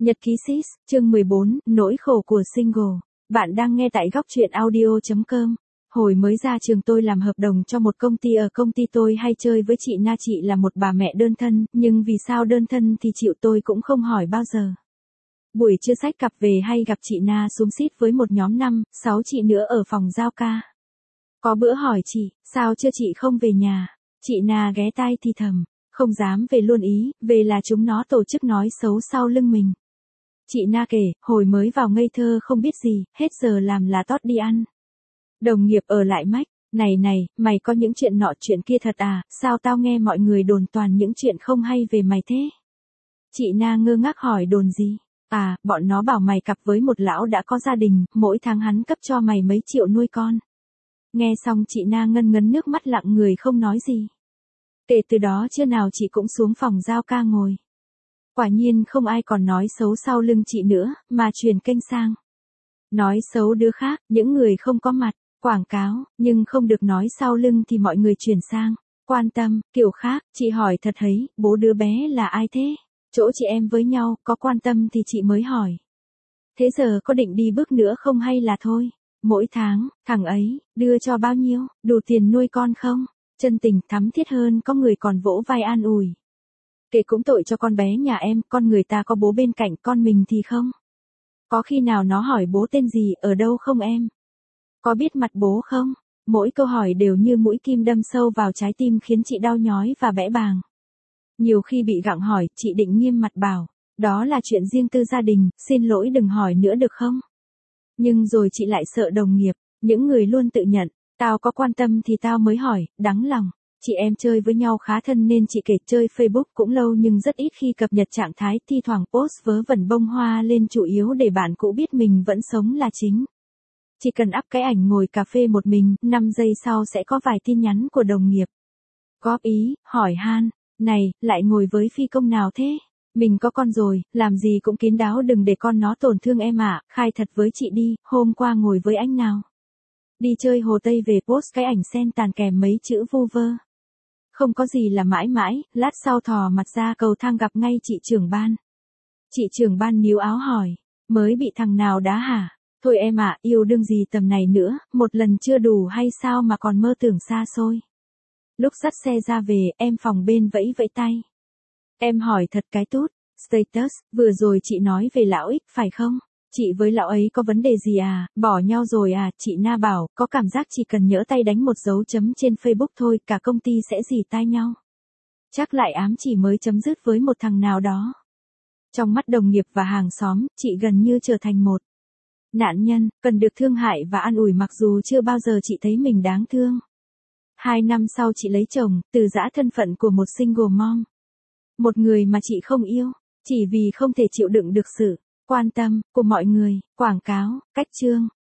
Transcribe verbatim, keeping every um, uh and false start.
Nhật ký Sis, chương mười bốn, nỗi khổ của single. Bạn đang nghe tại góc truyện audio chấm com. Hồi mới ra trường tôi làm hợp đồng cho một công ty, ở công ty tôi hay chơi với chị Na. Chị là một bà mẹ đơn thân, nhưng vì sao đơn thân thì chịu tôi cũng không hỏi bao giờ. Buổi trưa xách cặp về hay gặp chị Na xúm xít với một nhóm năm, sáu chị nữa ở phòng giao ca. Có bữa hỏi chị, sao chưa chị không về nhà? Chị Na ghé tai thì thầm, không dám về luôn ý, về là chúng nó tổ chức nói xấu sau lưng mình. Chị Na kể, hồi mới vào ngây thơ không biết gì, hết giờ làm là tót đi ăn. Đồng nghiệp ở lại mách, này này, mày có những chuyện nọ chuyện kia thật à, sao tao nghe mọi người đồn toàn những chuyện không hay về mày thế? Chị Na ngơ ngác hỏi đồn gì? À, bọn nó bảo mày cặp với một lão đã có gia đình, mỗi tháng hắn cấp cho mày mấy triệu nuôi con. Nghe xong chị Na ngân ngấn nước mắt lặng người không nói gì. Kể từ đó trưa nào chị cũng xuống phòng giao ca ngồi. Quả nhiên không ai còn nói xấu sau lưng chị nữa, mà chuyển kênh sang. Nói xấu đứa khác, những người không có mặt, quảng cáo, nhưng không được nói sau lưng thì mọi người chuyển sang. Quan tâm, kiểu khác, chị hỏi thật ấy, bố đứa bé là ai thế? Chỗ chị em với nhau, có quan tâm thì chị mới hỏi. Thế giờ có định đi bước nữa không hay là thôi? Mỗi tháng, thằng ấy, đưa cho bao nhiêu, đủ tiền nuôi con không? Chân tình thắm thiết hơn có người còn vỗ vai an ủi. Kể cũng tội cho con bé nhà em, con người ta có bố bên cạnh, con mình thì không. Có khi nào nó hỏi bố tên gì, ở đâu không em? Có biết mặt bố không? Mỗi câu hỏi đều như mũi kim đâm sâu vào trái tim khiến chị đau nhói và bẽ bàng. Nhiều khi bị gặng hỏi, chị định nghiêm mặt bảo, đó là chuyện riêng tư gia đình, xin lỗi đừng hỏi nữa được không? Nhưng rồi chị lại sợ đồng nghiệp, những người luôn tự nhận, tao có quan tâm thì tao mới hỏi, đắng lòng. Chị em chơi với nhau khá thân nên chị kể chơi Facebook cũng lâu nhưng rất ít khi cập nhật trạng thái, thi thoảng post vớ vẩn bông hoa lên chủ yếu để bạn cũ biết mình vẫn sống là chính. Chỉ cần up cái ảnh ngồi cà phê một mình, năm giây sau sẽ có vài tin nhắn của đồng nghiệp. Góp ý, hỏi han, này, lại ngồi với phi công nào thế? Mình có con rồi, làm gì cũng kín đáo đừng để con nó tổn thương em ạ, khai thật với chị đi, hôm qua ngồi với anh nào? Đi chơi Hồ Tây về post cái ảnh sen tàn kèm mấy chữ vu vơ. Không có gì là mãi mãi, lát sau thò mặt ra cầu thang gặp ngay chị trưởng ban. Chị trưởng ban níu áo hỏi, mới bị thằng nào đá hả? Thôi em ạ, yêu đương gì tầm này nữa, một lần chưa đủ hay sao mà còn mơ tưởng xa xôi. Lúc dắt xe ra về, em phòng bên vẫy vẫy tay. Em hỏi thật cái tút, status, vừa rồi chị nói về lão X phải không? Chị với lão ấy có vấn đề gì à, bỏ nhau rồi à, chị Na bảo, có cảm giác chỉ cần nhỡ tay đánh một dấu chấm trên Facebook thôi, cả công ty sẽ rỉ tai nhau. Chắc lại ám chỉ mới chấm dứt với một thằng nào đó. Trong mắt đồng nghiệp và hàng xóm, chị gần như trở thành một nạn nhân, cần được thương hại và an ủi mặc dù chưa bao giờ chị thấy mình đáng thương. Hai năm sau chị lấy chồng, từ giã thân phận của một single mom. Một người mà chị không yêu, chỉ vì không thể chịu đựng được sự quan tâm của mọi người, quảng cáo, cách chương.